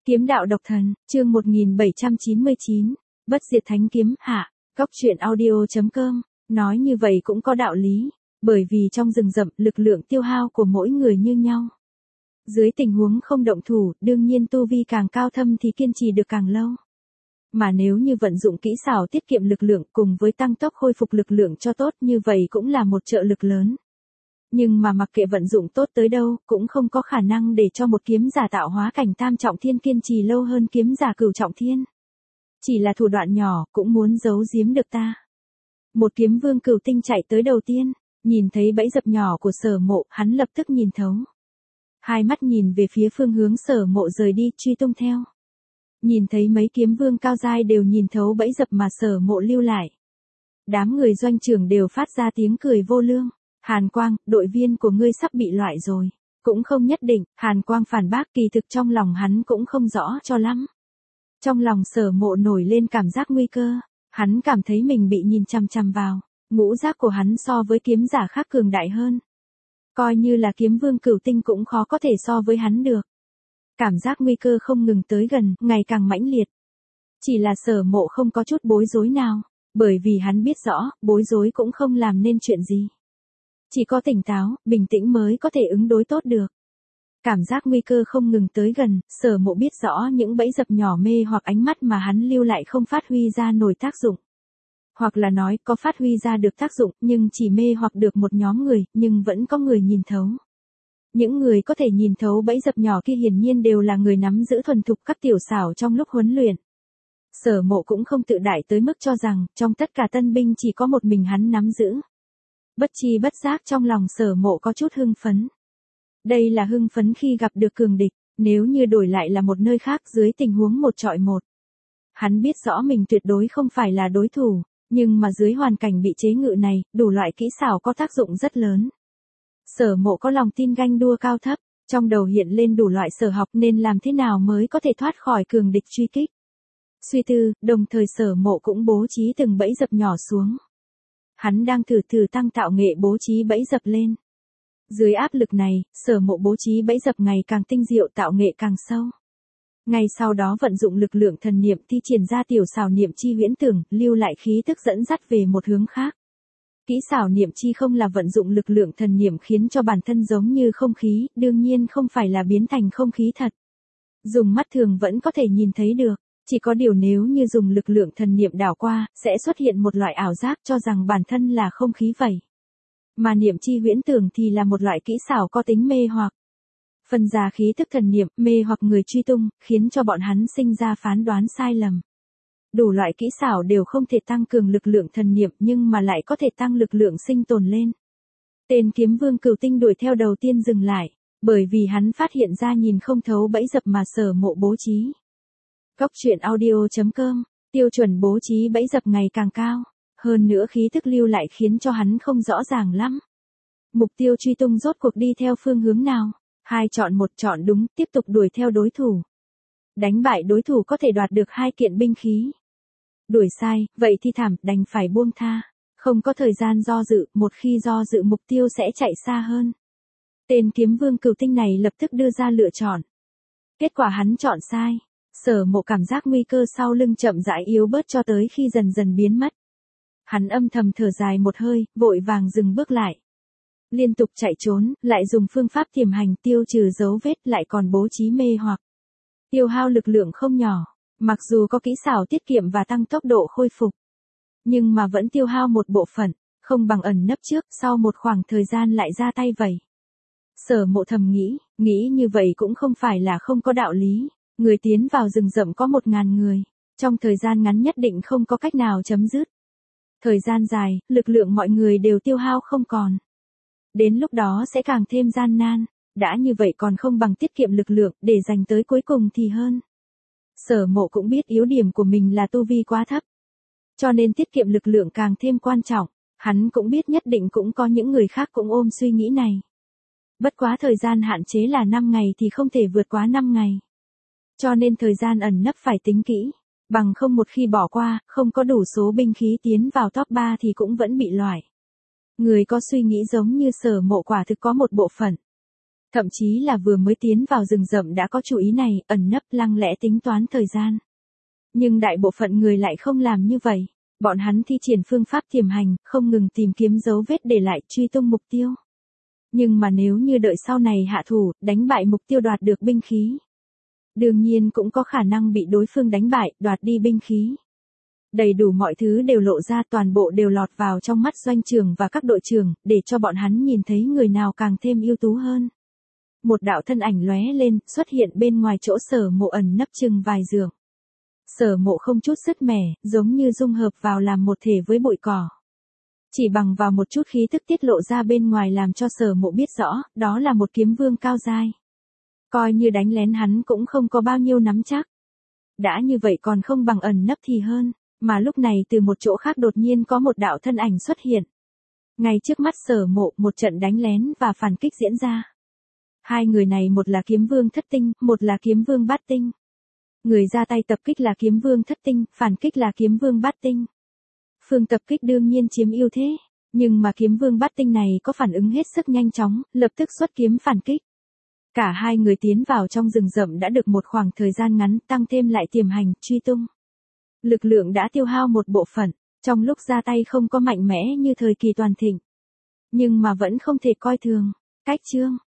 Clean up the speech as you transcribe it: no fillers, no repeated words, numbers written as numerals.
Kiếm đạo độc thần, chương 1799, bất diệt thánh kiếm hạ, góc truyện audio.com, nói như vậy cũng có đạo lý, bởi vì trong rừng rậm lực lượng tiêu hao của mỗi người như nhau. Dưới tình huống không động thủ, đương nhiên tu vi càng cao thâm thì kiên trì được càng lâu. Mà nếu như vận dụng kỹ xảo tiết kiệm lực lượng cùng với tăng tốc khôi phục lực lượng cho tốt như vậy cũng là một trợ lực lớn. Nhưng mà mặc kệ vận dụng tốt tới đâu, cũng không có khả năng để cho một kiếm giả tạo hóa cảnh tam trọng thiên kiên trì lâu hơn kiếm giả cửu trọng thiên. Chỉ là thủ đoạn nhỏ, cũng muốn giấu giếm được ta. Một kiếm vương cửu tinh chạy tới đầu tiên, nhìn thấy bẫy dập nhỏ của Sở Mộ, hắn lập tức nhìn thấu. Hai mắt nhìn về phía phương hướng Sở Mộ rời đi, truy tung theo. Nhìn thấy mấy kiếm vương cao giai đều nhìn thấu bẫy dập mà Sở Mộ lưu lại. Đám người doanh trưởng đều phát ra tiếng cười vô lương. Hàn Quang, đội viên của ngươi sắp bị loại rồi. Cũng không nhất định, Hàn Quang phản bác, kỳ thực trong lòng hắn cũng không rõ cho lắm. Trong lòng Sở Mộ nổi lên cảm giác nguy cơ, hắn cảm thấy mình bị nhìn chằm chằm vào, ngũ giác của hắn so với kiếm giả khác cường đại hơn. Coi như là kiếm vương cửu tinh cũng khó có thể so với hắn được. Cảm giác nguy cơ không ngừng tới gần, ngày càng mãnh liệt. Chỉ là Sở Mộ không có chút bối rối nào, bởi vì hắn biết rõ, bối rối cũng không làm nên chuyện gì. Chỉ có tỉnh táo, bình tĩnh mới có thể ứng đối tốt được. Cảm giác nguy cơ không ngừng tới gần, Sở Mộ biết rõ những bẫy dập nhỏ mê hoặc ánh mắt mà hắn lưu lại không phát huy ra nổi tác dụng. Hoặc là nói có phát huy ra được tác dụng nhưng chỉ mê hoặc được một nhóm người, nhưng vẫn có người nhìn thấu. Những người có thể nhìn thấu bẫy dập nhỏ kia hiển nhiên đều là người nắm giữ thuần thục các tiểu xảo trong lúc huấn luyện. Sở Mộ cũng không tự đại tới mức cho rằng trong tất cả tân binh chỉ có một mình hắn nắm giữ. Bất chi bất giác trong lòng Sở Mộ có chút hưng phấn. Đây là hưng phấn khi gặp được cường địch, nếu như đổi lại là một nơi khác dưới tình huống một trọi một. Hắn biết rõ mình tuyệt đối không phải là đối thủ, nhưng mà dưới hoàn cảnh bị chế ngự này, đủ loại kỹ xảo có tác dụng rất lớn. Sở Mộ có lòng tin ganh đua cao thấp, trong đầu hiện lên đủ loại sở học nên làm thế nào mới có thể thoát khỏi cường địch truy kích. Suy tư, đồng thời Sở Mộ cũng bố trí từng bẫy dập nhỏ xuống. Hắn đang thử tăng tạo nghệ bố trí bẫy dập lên. Dưới áp lực này, Sở Mộ bố trí bẫy dập ngày càng tinh diệu, tạo nghệ càng sâu. Ngay sau đó vận dụng lực lượng thần niệm thi triển ra tiểu xảo niệm chi huyễn tưởng, lưu lại khí tức dẫn dắt về một hướng khác. Kỹ xảo niệm chi không là vận dụng lực lượng thần niệm khiến cho bản thân giống như không khí, đương nhiên không phải là biến thành không khí thật. Dùng mắt thường vẫn có thể nhìn thấy được. Chỉ có điều nếu như dùng lực lượng thần niệm đảo qua, sẽ xuất hiện một loại ảo giác cho rằng bản thân là không khí vậy. Mà niệm chi huyễn tưởng thì là một loại kỹ xảo có tính mê hoặc. Phân ra khí tức thần niệm, mê hoặc người truy tung, khiến cho bọn hắn sinh ra phán đoán sai lầm. Đủ loại kỹ xảo đều không thể tăng cường lực lượng thần niệm nhưng mà lại có thể tăng lực lượng sinh tồn lên. Tên kiếm vương cửu tinh đuổi theo đầu tiên dừng lại, bởi vì hắn phát hiện ra nhìn không thấu bẫy dập mà Sở Mộ bố trí. Góc truyện audio.com, tiêu chuẩn bố trí bẫy dập ngày càng cao, hơn nữa khí thức lưu lại khiến cho hắn không rõ ràng lắm. Mục tiêu truy tung rốt cuộc đi theo phương hướng nào, hai chọn một, chọn đúng, tiếp tục đuổi theo đối thủ. Đánh bại đối thủ có thể đoạt được 2 kiện binh khí. Đuổi sai, vậy thì thảm, đành phải buông tha, không có thời gian do dự, một khi do dự mục tiêu sẽ chạy xa hơn. Tên kiếm vương cửu tinh này lập tức đưa ra lựa chọn. Kết quả hắn chọn sai. Sở Mộ cảm giác nguy cơ sau lưng chậm rãi yếu bớt cho tới khi dần dần biến mất. Hắn âm thầm thở dài một hơi, vội vàng dừng bước lại. Liên tục chạy trốn, lại dùng phương pháp tiềm hành tiêu trừ dấu vết, lại còn bố trí mê hoặc. Tiêu hao lực lượng không nhỏ, mặc dù có kỹ xảo tiết kiệm và tăng tốc độ khôi phục. Nhưng mà vẫn tiêu hao một bộ phận, không bằng ẩn nấp trước, sau một khoảng thời gian lại ra tay vậy. Sở Mộ thầm nghĩ như vậy cũng không phải là không có đạo lý. Người tiến vào rừng rậm có 1000 người, trong thời gian ngắn nhất định không có cách nào chấm dứt. Thời gian dài, lực lượng mọi người đều tiêu hao không còn. Đến lúc đó sẽ càng thêm gian nan, đã như vậy còn không bằng tiết kiệm lực lượng để dành tới cuối cùng thì hơn. Sở Mộ cũng biết yếu điểm của mình là tu vi quá thấp. Cho nên tiết kiệm lực lượng càng thêm quan trọng, hắn cũng biết nhất định cũng có những người khác cũng ôm suy nghĩ này. Bất quá thời gian hạn chế là 5 ngày thì không thể vượt quá 5 ngày. Cho nên thời gian ẩn nấp phải tính kỹ, bằng không một khi bỏ qua, không có đủ số binh khí tiến vào top 3 thì cũng vẫn bị loại. Người có suy nghĩ giống như Sở Mộ quả thực có một bộ phận. Thậm chí là vừa mới tiến vào rừng rậm đã có chủ ý này, ẩn nấp lăng lẽ tính toán thời gian. Nhưng đại bộ phận người lại không làm như vậy. Bọn hắn thi triển phương pháp tiềm hành, không ngừng tìm kiếm dấu vết để lại truy tung mục tiêu. Nhưng mà nếu như đợi sau này hạ thủ, đánh bại mục tiêu đoạt được binh khí. Đương nhiên cũng có khả năng bị đối phương đánh bại, đoạt đi binh khí. Đầy đủ mọi thứ đều lộ ra, toàn bộ đều lọt vào trong mắt doanh trưởng và các đội trưởng, để cho bọn hắn nhìn thấy người nào càng thêm ưu tú hơn. Một đạo thân ảnh lóe lên, xuất hiện bên ngoài chỗ Sở Mộ ẩn nấp chừng vài dặm. Sở Mộ không chút sứt mẻ, giống như dung hợp vào làm một thể với bụi cỏ. Chỉ bằng vào một chút khí tức tiết lộ ra bên ngoài làm cho Sở Mộ biết rõ, đó là một kiếm vương cao giai. Coi như đánh lén hắn cũng không có bao nhiêu nắm chắc. Đã như vậy còn không bằng ẩn nấp thì hơn, mà lúc này từ một chỗ khác đột nhiên có một đạo thân ảnh xuất hiện. Ngay trước mắt Sở Mộ, một trận đánh lén và phản kích diễn ra. Hai người này một là kiếm vương thất tinh, một là kiếm vương bát tinh. Người ra tay tập kích là kiếm vương thất tinh, phản kích là kiếm vương bát tinh. Phương tập kích đương nhiên chiếm ưu thế, nhưng mà kiếm vương bát tinh này có phản ứng hết sức nhanh chóng, lập tức xuất kiếm phản kích. Cả hai người tiến vào trong rừng rậm đã được một khoảng thời gian ngắn, tăng thêm lại tiềm hành, truy tung. Lực lượng đã tiêu hao một bộ phận, trong lúc ra tay không có mạnh mẽ như thời kỳ toàn thịnh. Nhưng mà vẫn không thể coi thường. Cách chương